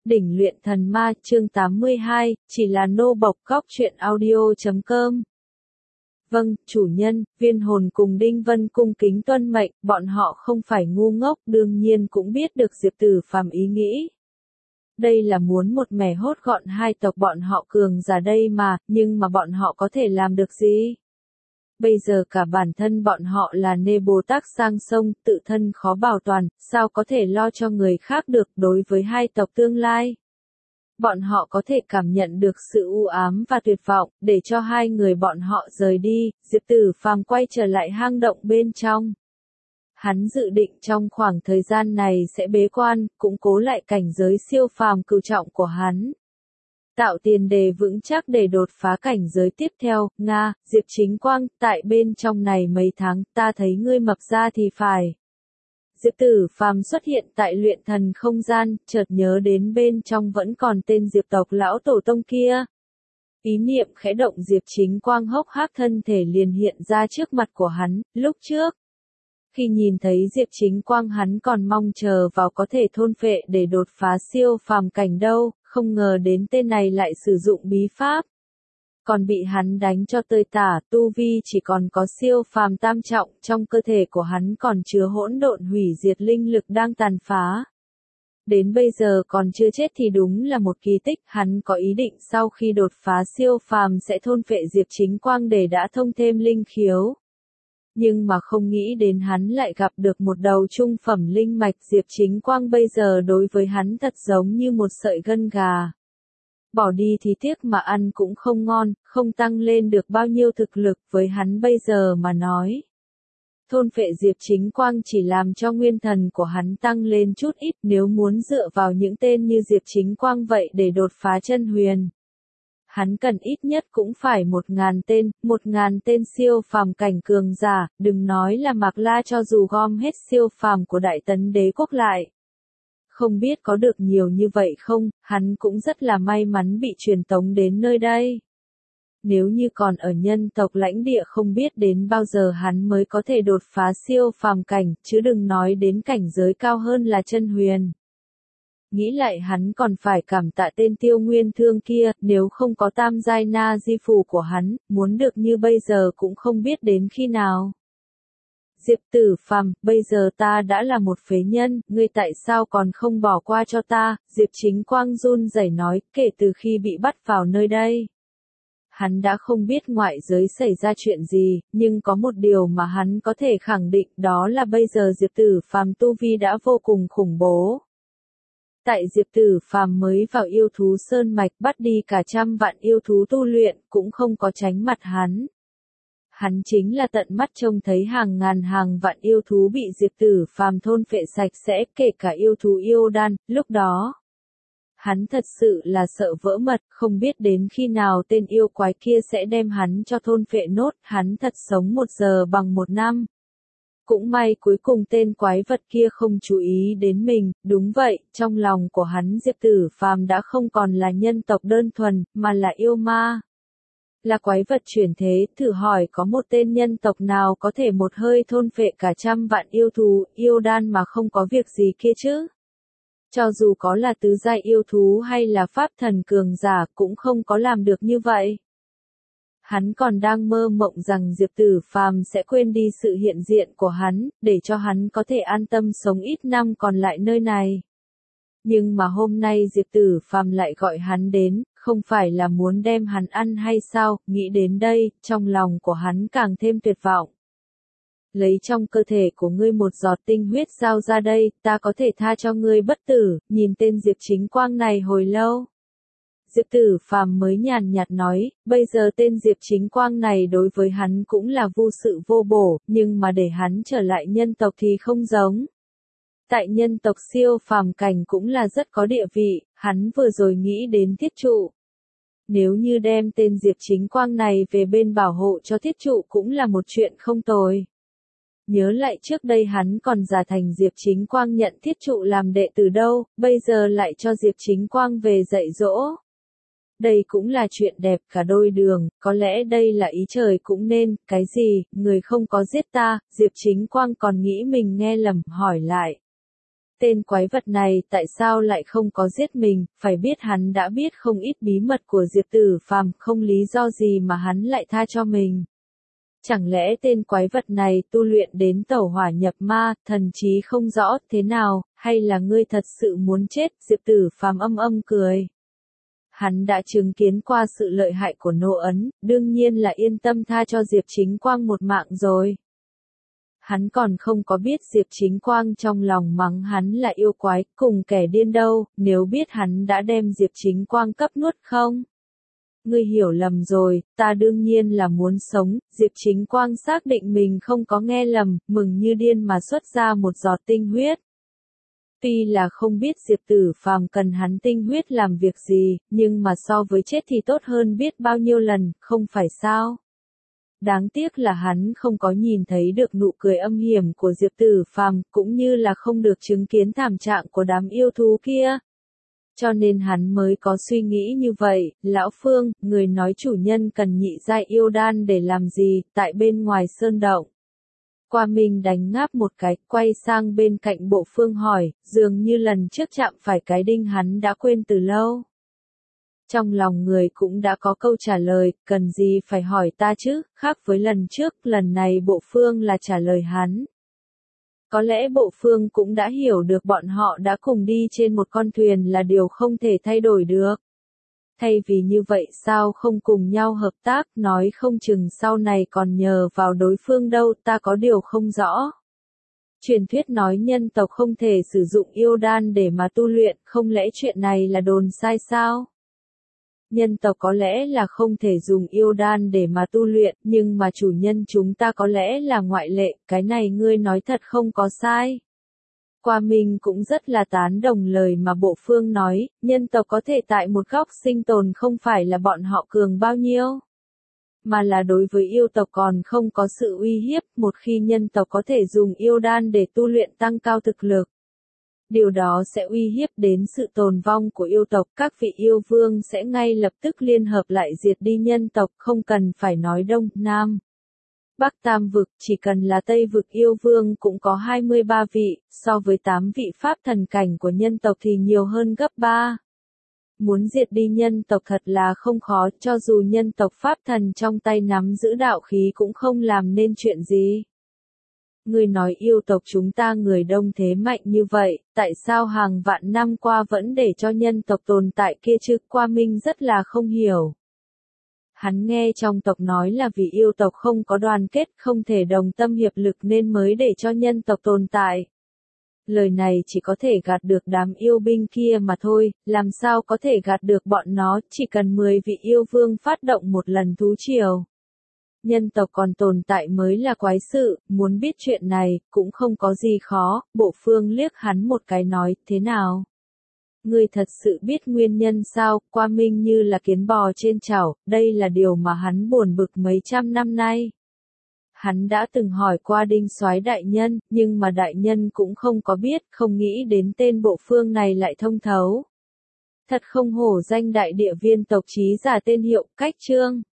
Đỉnh luyện thần ma chương 82, chỉ là nô bộc góc truyện audio.com. Vâng, chủ nhân, Viên Hồn cùng Đinh Vân cung kính tuân mệnh, bọn họ không phải ngu ngốc, đương nhiên cũng biết được Diệp Tử Phàm ý nghĩ. Đây là muốn một mẻ hốt gọn hai tộc bọn họ cường giả đây mà, nhưng mà bọn họ có thể làm được gì? Bây giờ cả bản thân bọn họ là nê Bồ Tát sang sông, tự thân khó bảo toàn, sao có thể lo cho người khác được đối với hai tộc tương lai. Bọn họ có thể cảm nhận được sự u ám và tuyệt vọng, để cho hai người bọn họ rời đi, Diệp Tử Phàm quay trở lại hang động bên trong. Hắn dự định trong khoảng thời gian này sẽ bế quan, củng cố lại cảnh giới siêu phàm cửu trọng của hắn. Tạo tiền đề vững chắc để đột phá cảnh giới tiếp theo, Nga, Diệp Chính Quang, tại bên trong này mấy tháng, ta thấy ngươi mập ra thì phải. Diệp Tử Phàm xuất hiện tại luyện thần không gian, chợt nhớ đến bên trong vẫn còn tên Diệp tộc lão tổ tông kia. Ý niệm khẽ động Diệp Chính Quang hốc hác thân thể liền hiện ra trước mặt của hắn, lúc trước. Khi nhìn thấy Diệp Chính Quang hắn còn mong chờ vào có thể thôn phệ để đột phá siêu phàm cảnh đâu, không ngờ đến tên này lại sử dụng bí pháp. Còn bị hắn đánh cho tơi tả, tu vi chỉ còn có siêu phàm tam trọng, trong cơ thể của hắn còn chứa hỗn độn hủy diệt linh lực đang tàn phá. Đến bây giờ còn chưa chết thì đúng là một kỳ tích, hắn có ý định sau khi đột phá siêu phàm sẽ thôn phệ Diệp Chính Quang để đã thông thêm linh khiếu. Nhưng mà không nghĩ đến hắn lại gặp được một đầu trung phẩm linh mạch, Diệp Chính Quang bây giờ đối với hắn thật giống như một sợi gân gà. Bỏ đi thì tiếc mà ăn cũng không ngon, không tăng lên được bao nhiêu thực lực với hắn bây giờ mà nói. Thôn phệ Diệp Chính Quang chỉ làm cho nguyên thần của hắn tăng lên chút ít, nếu muốn dựa vào những tên như Diệp Chính Quang vậy để đột phá chân huyền. Hắn cần ít nhất cũng phải 1.000 tên siêu phàm cảnh cường giả, đừng nói là Mạc La cho dù gom hết siêu phàm của Đại Tấn Đế quốc lại. Không biết có được nhiều như vậy không, hắn cũng rất là may mắn bị truyền tống đến nơi đây. Nếu như còn ở nhân tộc lãnh địa không biết đến bao giờ hắn mới có thể đột phá siêu phàm cảnh, chứ đừng nói đến cảnh giới cao hơn là chân huyền. Nghĩ lại hắn còn phải cảm tạ tên Tiêu Nguyên Thương kia, nếu không có tam giai na di phù của hắn, muốn được như bây giờ cũng không biết đến khi nào. Diệp Tử Phàm, bây giờ ta đã là một phế nhân, ngươi tại sao còn không bỏ qua cho ta? Diệp Chính Quang run rẩy nói, kể từ khi bị bắt vào nơi đây. Hắn đã không biết ngoại giới xảy ra chuyện gì, nhưng có một điều mà hắn có thể khẳng định đó là bây giờ Diệp Tử Phàm tu vi đã vô cùng khủng bố. Tại Diệp Tử Phàm mới vào yêu thú sơn mạch bắt đi cả 100 vạn yêu thú tu luyện, cũng không có tránh mặt hắn. Hắn chính là tận mắt trông thấy hàng ngàn hàng vạn yêu thú bị Diệp Tử Phàm thôn phệ sạch sẽ, kể cả yêu thú yêu đan, lúc đó. Hắn thật sự là sợ vỡ mật, không biết đến khi nào tên yêu quái kia sẽ đem hắn cho thôn phệ nốt, hắn thật sống 1 giờ bằng 1 năm. Cũng may cuối cùng tên quái vật kia không chú ý đến mình, đúng vậy, trong lòng của hắn Diệp Tử Phàm đã không còn là nhân tộc đơn thuần, mà là yêu ma. Là quái vật chuyển thế, thử hỏi có một tên nhân tộc nào có thể một hơi thôn phệ cả 100 vạn yêu thú, yêu đan mà không có việc gì kia chứ? Cho dù có là tứ giai yêu thú hay là pháp thần cường giả cũng không có làm được như vậy. Hắn còn đang mơ mộng rằng Diệp Tử Phàm sẽ quên đi sự hiện diện của hắn, để cho hắn có thể an tâm sống ít năm còn lại nơi này. Nhưng mà hôm nay Diệp Tử Phàm lại gọi hắn đến, không phải là muốn đem hắn ăn hay sao, nghĩ đến đây, trong lòng của hắn càng thêm tuyệt vọng. Lấy trong cơ thể của ngươi một giọt tinh huyết giao ra đây, ta có thể tha cho ngươi bất tử, nhìn tên Diệp Chính Quang này hồi lâu. Diệp Tử Phàm mới nhàn nhạt nói, bây giờ tên Diệp Chính Quang này đối với hắn cũng là vô sự vô bổ, nhưng mà để hắn trở lại nhân tộc thì không giống. Tại nhân tộc siêu phàm cảnh cũng là rất có địa vị, hắn vừa rồi nghĩ đến Thiết Trụ. Nếu như đem tên Diệp Chính Quang này về bên bảo hộ cho Thiết Trụ cũng là một chuyện không tồi. Nhớ lại trước đây hắn còn giả thành Diệp Chính Quang nhận Thiết Trụ làm đệ tử đâu, bây giờ lại cho Diệp Chính Quang về dạy dỗ. Đây cũng là chuyện đẹp cả đôi đường, có lẽ đây là ý trời cũng nên, cái gì, người không có giết ta, Diệp Chính Quang còn nghĩ mình nghe lầm, hỏi lại. Tên quái vật này tại sao lại không có giết mình, phải biết hắn đã biết không ít bí mật của Diệp Tử Phàm, không lý do gì mà hắn lại tha cho mình. Chẳng lẽ tên quái vật này tu luyện đến tẩu hỏa nhập ma, thần trí không rõ thế nào, hay là ngươi thật sự muốn chết? Diệp Tử Phàm âm âm cười. Hắn đã chứng kiến qua sự lợi hại của Nô Ấn, đương nhiên là yên tâm tha cho Diệp Chính Quang một mạng rồi. Hắn còn không có biết Diệp Chính Quang trong lòng mắng hắn là yêu quái, cùng kẻ điên đâu, nếu biết hắn đã đem Diệp Chính Quang cấp nuốt không? Ngươi hiểu lầm rồi, ta đương nhiên là muốn sống. Diệp Chính Quang xác định mình không có nghe lầm, mừng như điên mà xuất ra một giọt tinh huyết. Tuy là không biết Diệp Tử Phàm cần hắn tinh huyết làm việc gì, nhưng mà so với chết thì tốt hơn biết bao nhiêu lần, không phải sao? Đáng tiếc là hắn không có nhìn thấy được nụ cười âm hiểm của Diệp Tử Phàm, cũng như là không được chứng kiến thảm trạng của đám yêu thú kia. Cho nên hắn mới có suy nghĩ như vậy. Lão Phương, người nói chủ nhân cần nhị giai yêu đan để làm gì, tại bên ngoài sơn động. Qua Minh đánh ngáp một cái, quay sang bên cạnh Bộ Phương hỏi, dường như lần trước chạm phải cái đinh hắn đã quên từ lâu. Trong lòng người cũng đã có câu trả lời, cần gì phải hỏi ta chứ, khác với lần trước, lần này Bộ Phương là trả lời hắn. Có lẽ Bộ Phương cũng đã hiểu được bọn họ đã cùng đi trên một con thuyền là điều không thể thay đổi được. Thay vì như vậy sao không cùng nhau hợp tác, nói không chừng sau này còn nhờ vào đối phương đâu, ta có điều không rõ. Truyền thuyết nói nhân tộc không thể sử dụng yêu đan để mà tu luyện, không lẽ chuyện này là đồn sai sao? Nhân tộc có lẽ là không thể dùng yêu đan để mà tu luyện, nhưng mà chủ nhân chúng ta có lẽ là ngoại lệ, cái này ngươi nói thật không có sai. Qua Minh cũng rất là tán đồng lời mà Bộ Phương nói, nhân tộc có thể tại một góc sinh tồn không phải là bọn họ cường bao nhiêu, mà là đối với yêu tộc còn không có sự uy hiếp, một khi nhân tộc có thể dùng yêu đan để tu luyện tăng cao thực lực. Điều đó sẽ uy hiếp đến sự tồn vong của yêu tộc, các vị yêu vương sẽ ngay lập tức liên hợp lại diệt đi nhân tộc, không cần phải nói Đông, Nam, Bắc Tam vực, chỉ cần là Tây vực yêu vương cũng có 23 vị, so với 8 vị pháp thần cảnh của nhân tộc thì nhiều hơn gấp 3. Muốn diệt đi nhân tộc thật là không khó, cho dù nhân tộc pháp thần trong tay nắm giữ đạo khí cũng không làm nên chuyện gì. Ngươi nói yêu tộc chúng ta người đông thế mạnh như vậy, tại sao hàng vạn năm qua vẫn để cho nhân tộc tồn tại kia chứ? Qua Minh rất là không hiểu. Hắn nghe trong tộc nói là vì yêu tộc không có đoàn kết, không thể đồng tâm hiệp lực nên mới để cho nhân tộc tồn tại. Lời này chỉ có thể gạt được đám yêu binh kia mà thôi, làm sao có thể gạt được bọn nó, chỉ cần 10 vị yêu vương phát động một lần thú triều. Nhân tộc còn tồn tại mới là quái sự, muốn biết chuyện này, cũng không có gì khó. Bộ Phương liếc hắn một cái nói, thế nào? Ngươi thật sự biết nguyên nhân sao? Qua Minh như là kiến bò trên chảo, đây là điều mà hắn buồn bực mấy trăm năm nay. Hắn đã từng hỏi qua Đinh Soái đại nhân, nhưng mà đại nhân cũng không có biết, không nghĩ đến tên Bộ Phương này lại thông thấu. Thật không hổ danh đại địa viên tộc trí giả tên hiệu, cách chương.